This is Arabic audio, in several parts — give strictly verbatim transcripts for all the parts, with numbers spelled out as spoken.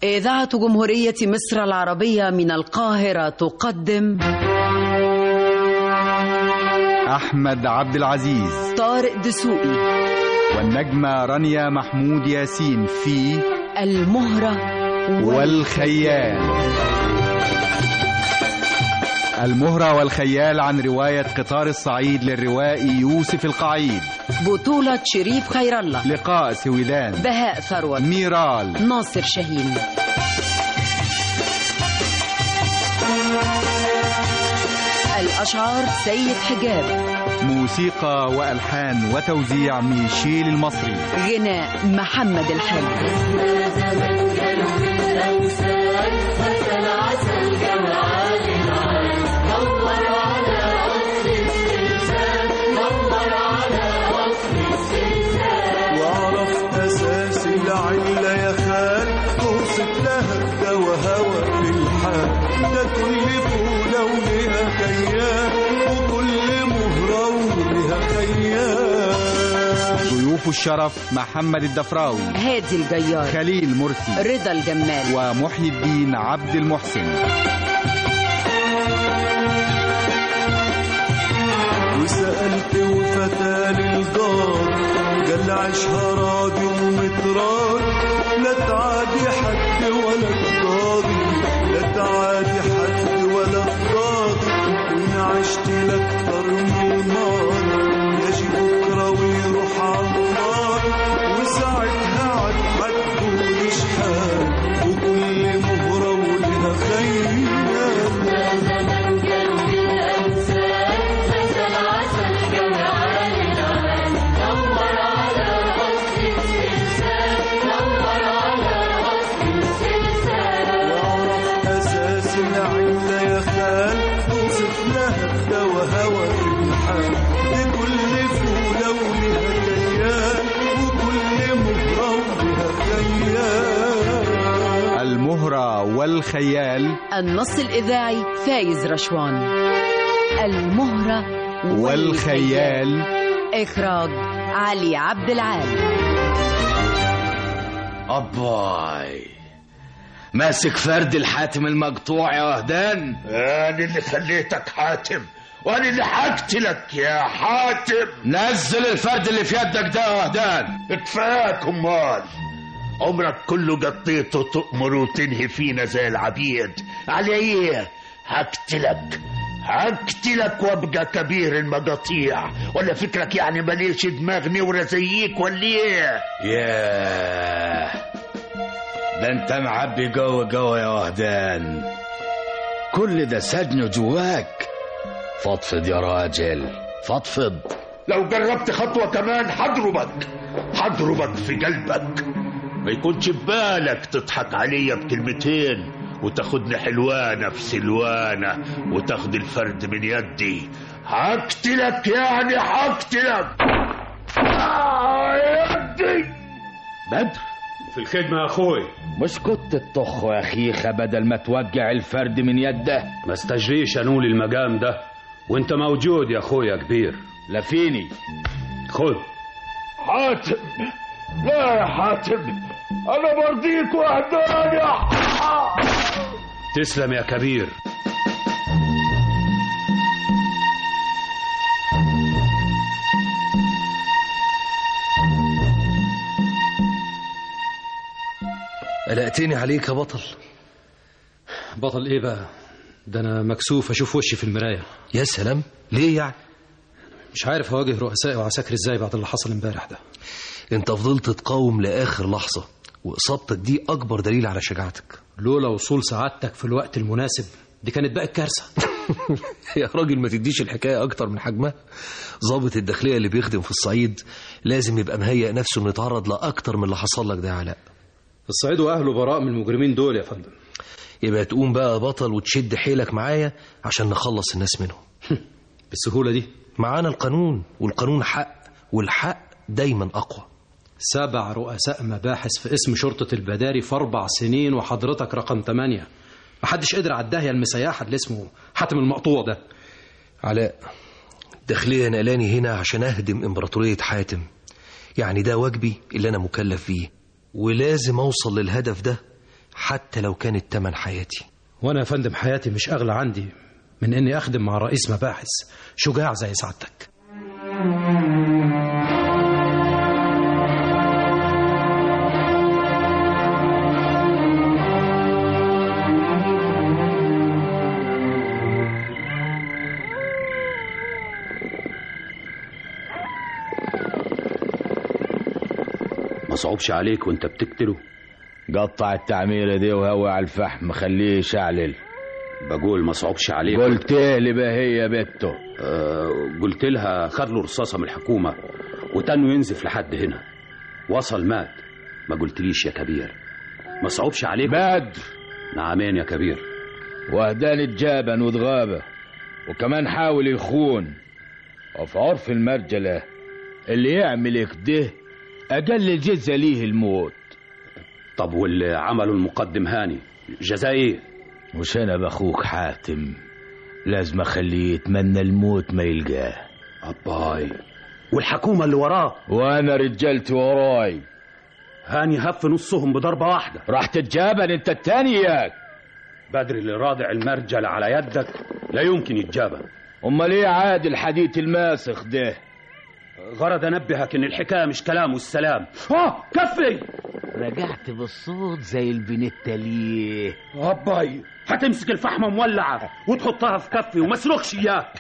إذاعة جمهورية مصر العربية من القاهرة تقدم أحمد عبد العزيز، طارق دسوقي، والنجمة رانيا محمود ياسين في المهرة والخيال. المهرة والخيال عن رواية قطار الصعيد للروائي يوسف القعيد، بطولة شريف خير الله، لقاء سويدان، بهاء ثروت، ميرال، ناصر شاهين. الأشعار سيد حجاب، موسيقى وألحان وتوزيع ميشيل المصري، غناء محمد الحلو. واعرف أساس العلة يا خال، توصف لها الدوا هوى في الحال، ده كل فولة ولها خيال، وكل مهرة ولها خيال. ضيوف الشرف محمد الدفراوي، هادي الجيار، خليل مرسي، رضا الجمال، ومحي الدين عبد المحسن. وسألت وفتى للجار، قال عيشها راضي ومتراضي، لا تعادي حد ولا تراضي، لا تعادي حد ولا تراضي، وإن عشت لأكتر من الماضي يجي بكرة ويروح عالنار، وساعتها عاد هتكون شحال، وكل مهرة ولها خيال. المهرة والخيال، النص الإذاعي فايز رشوان. المهرة والخيال، إخراج علي عبد العال. أباي ماسك فرد الحاتم المقطوع يا وهدان. أنا اللي خليتك حاتم، وأنا اللي هقتلك يا حاتم. نزل الفرد اللي في يدك ده يا وهدان. اتفاك أمال، عمرك كله قطيته تؤمر وتنهي فينا زي العبيد. على ايه؟ هقتلك هقتلك وابقى كبير المقاطيع، ولا فكرك يعني ماليش دماغ نورة زيك ولا ايه؟ ياه، ده انت معبي جوه جوه يا وهدان، كل ده سجن جواك. فضفض يا راجل، فضفض. لو جربت خطوة كمان هضربك هضربك في قلبك. ما يكونش ببالك تضحك عليا بكلمتين وتاخدني حلوانة في سلوانة وتاخد الفرد من يدي. هقتلك يعني هقتلك. آه يدي. بدر في الخدمة يا أخوي. مش كنت تطخ يا أخيخة بدل ما توجع الفرد من يده؟ ما استجريش أنول المقام ده وانت موجود يا أخوي يا كبير. لفيني. خذ. حاتم، لا يا حاتم، أنا برضيك وحدان يا حاتم. تسلم يا كبير. قلقتني عليك يا بطل. بطل ايه بقى؟ ده انا مكسوف اشوف وشي في المرايه. يا سلام، ليه يعني؟ مش عارف اواجه رؤسائي وعساكري ازاي بعد اللي حصل امبارح ده. انت فضلت تقاوم لاخر لحظه، واصابتك دي اكبر دليل على شجاعتك. لولا وصول سعادتك في الوقت المناسب دي كانت بقى كارثه. يا راجل ما تديش الحكايه اكتر من حجمها. ضابط الداخليه اللي بيخدم في الصعيد لازم يبقى مهيئ نفسه انه يتعرض لاكتر من اللي حصل لك ده يا علاء. الصعيد واهله براء من المجرمين دول يا فندم. يبقى تقوم بقى بطل وتشد حيلك معايا عشان نخلص الناس منهم. بالسهوله دي؟ معانا القانون، والقانون حق، والحق دايما اقوى. سبع رؤساء مباحث في اسم شرطة البداري في أربع سنين وحضرتك رقم تمانية. محدش قدر على الداهية المسيحة اللي اسمه حاتم المقطوع ده. علاء، الداخلية نقلاني هنا عشان أهدم إمبراطورية حاتم. يعني ده واجبي اللي أنا مكلف فيه، ولازم أوصل للهدف ده حتى لو كانت تمن حياتي. وانا يا فندم حياتي مش اغلى عندي من اني اخدم مع رئيس مباحث شجاع زي سعادتك. ما صعبش عليك وانت بتقتله؟ قطع التعميرة دي وهوي على الفحم خليه يشعلل. بقول ما صعبش عليك. قلت لي بهي يا بنته. أه قلت لها خد له رصاصة من الحكومة وتنه ينزف لحد هنا، وصل مات. ما قلتليش يا كبير؟ ما صعبش عليك؟ بدر. نعمين يا كبير. وهدان اتجابن واتغابة وكمان حاول يخون، وفي عرف المرجلة اللي يعمل كده أقل جزء ليه الموت. طب واللي عمله المقدم هاني جزاه ايه؟ مش انا باخوك حاتم لازم اخليه يتمنى الموت ما يلقاه. اباي والحكومة اللي وراه؟ وانا رجالتي وراي. هاني هف نصهم بضربة واحدة. راح تتجابن انت التاني ياك. بدر اللي رادع المرجل على يدك لا يمكن يتجابن. امال ايه عاد الحديث الماسخ ده؟ غرض انبهك ان الحكايه مش كلام والسلام. اه كفي. رجعت بالصوت زي البنت ليه. اباي هتمسك الفحمه مولعه وتحطها في كفي وما اسرقش اياك.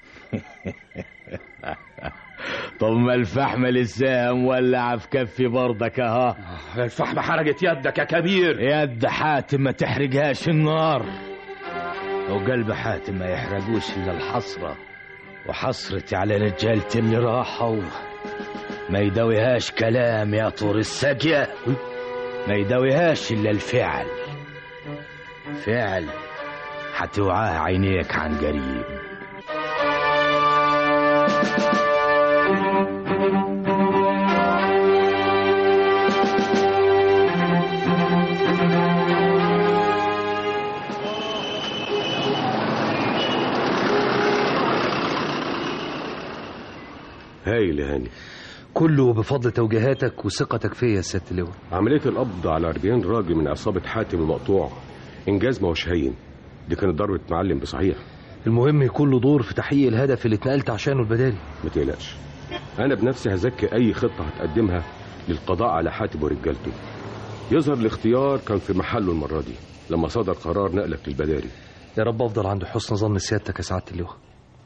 طب ما الفحمه لسه مولعه في كفي برضك اهو. الفحمه حرقت يدك يا كبير. يد حاتم ما تحرقهاش النار، وقلب حاتم ما يحرقوش الا الحسره، وحسرتي على رجالتي اللي راحوا ما يداويهاش كلام يا طور السجية، ما يداويهاش إلا الفعل. فعل حتوعاه عينيك عن قريب. هايل يا هاني. كله بفضل توجيهاتك وثقتك فيا يا سيادة اللواء. عملية القبض على أربعين راجل من عصابة حاتم المقطوع إنجاز ما هوش هين، دي كانت ضربة معلم بصحيح. المهم يكون له دور في تحقيق الهدف اللي اتنقلت عشانه البدالي. ما تقلقش، أنا بنفسي هزكي أي خطة هتقدمها للقضاء على حاتم ورجالته. يظهر الاختيار كان في محله المرة دي لما صدر قرار نقلك للبداري. يا رب أفضل عند حسن ظن سيادتك يا سعادة اللواء.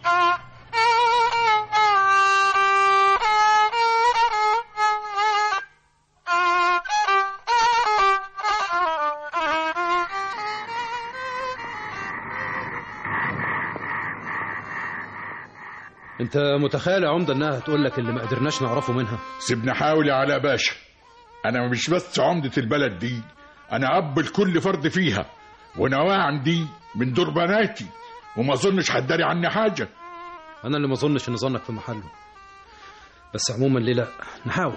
انت متخيل يا عمده انها هتقول لك اللي ما قدرناش نعرفه منها؟ سيبني احاول يا علاء باشا. انا مش بس عمده البلد دي، انا اب لكل فرد فيها، ونواه عندي من دور بناتي، وما اظنش هتداري عني حاجه. انا اللي ما اظنش ان ظنك في محله، بس عموما ليه لا، نحاول.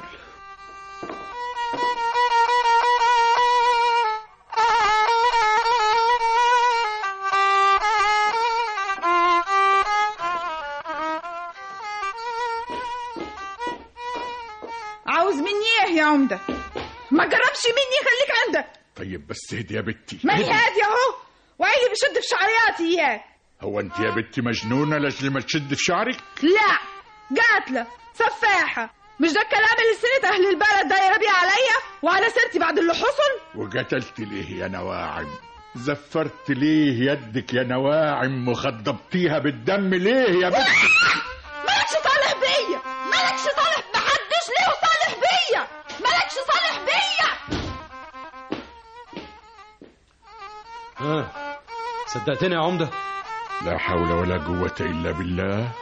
عاوز مني ايه يا عمده؟ ما جربش مني، خليك عندك. طيب بس هدي يا بنتي. ماني هادي اهو، وعيلي بشد في شعرياتي اياك. هو انت يا بنتي مجنونه لاجل ما تشد في شعرك؟ لا، قاتله سفاحه. مش ده الكلام اللي سنة اهل البلد دايره بيه عليا وعلى سيرتي بعد اللي حصل؟ وقتلت ليه يا نواعم؟ زفرت ليه يدك يا نواعم وخضبتيها بالدم ليه يا بنتي؟ مالكش صالح بيا، مالكش صالح محدش ليه صالح بيا، مالكش صالح بيا. ها صدقتني يا عمده؟ لا حول ولا قوة إلا بالله.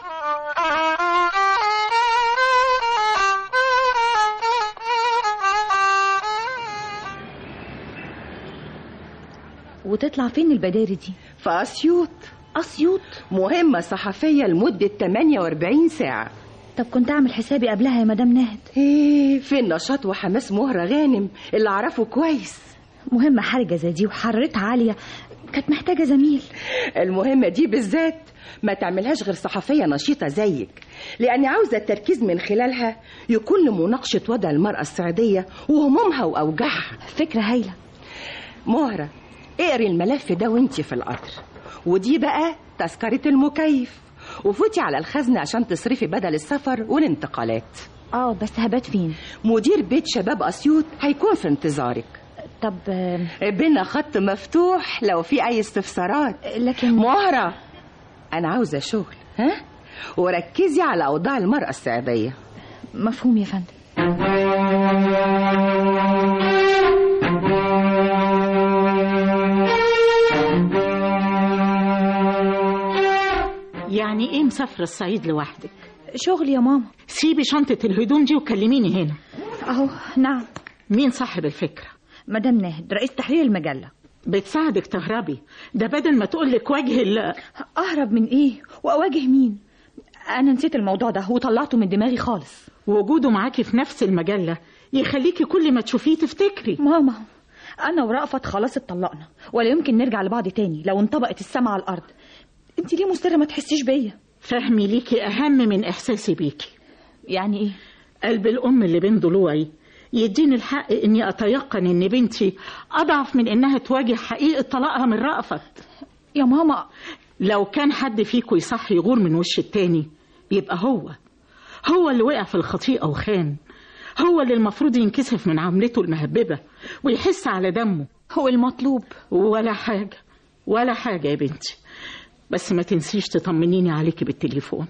وتطلع فين البداري دي؟ في أسيوط. أسيوط؟ مهمة صحفية لمدة ثمانية وأربعين ساعة. طب كنت أعمل حسابي قبلها يا مدام ناهد. ايه في النشاط وحماس مهرة غانم اللي أعرفه كويس. مهمة حرجة زي دي وحرتها عالية، كانت محتاجة زميل. المهمة دي بالذات ما تعملهاش غير صحفية نشيطة زيك، لأني عاوزة التركيز من خلالها يكون لمناقشة وضع المرأة السعودية وهمومها وأوجاعها. فكرة هايلة. مهرة، اقري الملف ده وانتي في القطر، ودي بقى تذكرة المكيف، وفوتي على الخزنة عشان تصرفي بدل السفر والانتقالات. اه بس هبات فين؟ مدير بيت شباب أسيوط هيكون في انتظارك. طب بينا خط مفتوح لو في أي استفسارات. لكن مهرة، أنا عاوزة شغل، ها؟ وركزي على أوضاع المرأة الصعيدية. مفهوم يا فندم. يعني ايه مسافرة الصعيد لوحدك؟ شغل يا ماما. سيبي شنطة الهدوم دي وكلميني هنا. اهو. نعم. مين صاحب الفكرة؟ مدام ناهد، رئيس تحرير المجلة. بتساعدك تهربي، ده بدل ما تقولك وجه ال اهرب من ايه واواجه مين؟ انا نسيت الموضوع ده وطلعته من دماغي خالص. وجوده معاكي في نفس المجلة يخليكي كل ما تشوفيه تفتكري. ماما، انا ورأفت خلاص اتطلقنا ولا يمكن نرجع لبعض تاني لو انطبقت السما على الارض. انت ليه مصرة ما تحسيش بيا؟ فهمي ليكي اهم من احساسي بيكي. يعني ايه؟ قلب الام اللي بين ضلوعي يديني الحق اني اتيقن ان بنتي اضعف من انها تواجه حقيقة طلاقها من رأفت. يا ماما، لو كان حد فيكم يصح يغور من وش التاني يبقى هو هو اللي وقع في الخطيئة وخان، هو اللي المفروض ينكسف من عملته المهببة ويحس على دمه. هو المطلوب. ولا حاجة ولا حاجة يا بنتي، بس ما تنسيش تطمنيني عليكي بالتليفون.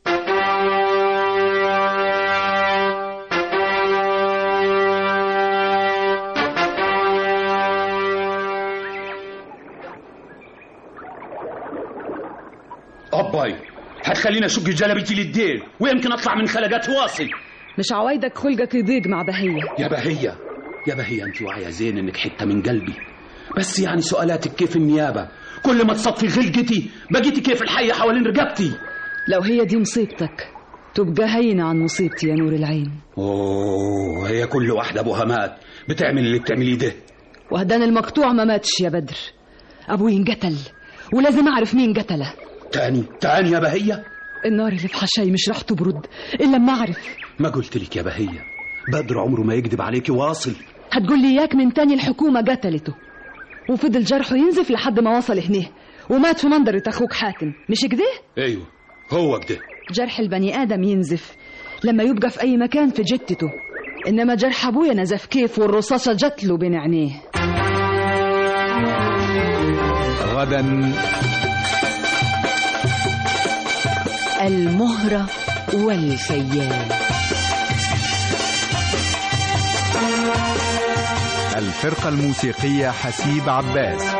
أباي هتخليني أشق جلبتي للديل ويمكن أطلع من خلقات واصل. مش عوايدك خلقك يضيق مع بهية. يا بهية يا بهية أنت واعية زين إنك حتة من قلبي، بس يعني سؤالاتك كيف النيابة؟ كل ما تصفي خلقتي بقيتي كيف الحية حوالين رقبتي. لو هي دي مصيبتك تبقى هينة عن مصيبتي يا نور العين. أوه، هي كل واحدة أبوها مات بتعمل اللي بتعمليه ده. وهدان المقطوع ما ماتش يا بدر، أبوي انقتل ولازم أعرف مين قتله. تاني تاني يا بهية؟ النار اللي في حشاي مش راح تبرد إلا لما أعرف. ما قلت لك يا بهية بدر عمره ما يكذب عليكي واصل. هتقول لي إياك من تاني الحكومة قتلته وفضل جرحه ينزف لحد ما وصل هنا ومات في منظرة أخوك حاتم، مش كده؟ أيوه هو كده. جرح البني آدم ينزف لما يبقى في أي مكان في جتته، إنما جرح أبويا نزف كيف والرصاصة جت له بين عينيه. غدا المهرة والخيال. الفرقة الموسيقية حسيب عباس.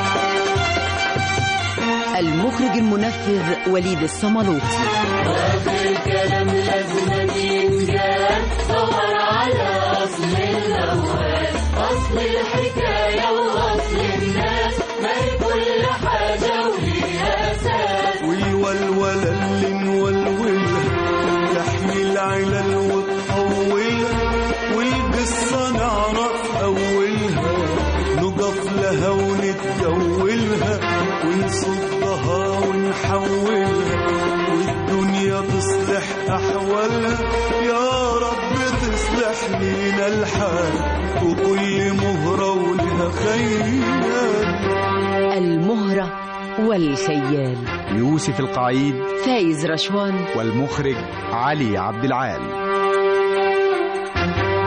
المخرج المنفذ وليد الصملوطي. وفي الكلام لازم ينجال، دور على أصل الموال، أصل الحكاية وأصل الناس، ما هي كل حاجة وليها أساس. والولولة اللي نولولها تحمي العلل وتطولها، والقصة نعرف أولها نقف لها ونتجولها ونصدها ونحولها، والدنيا تصلح أحوالها يا رب تصلح لينا الحال، وكل مهرة ولها خيال. المهرة والخيال. يوسف القعيد، فايز رشوان، والمخرج علي عبد العال.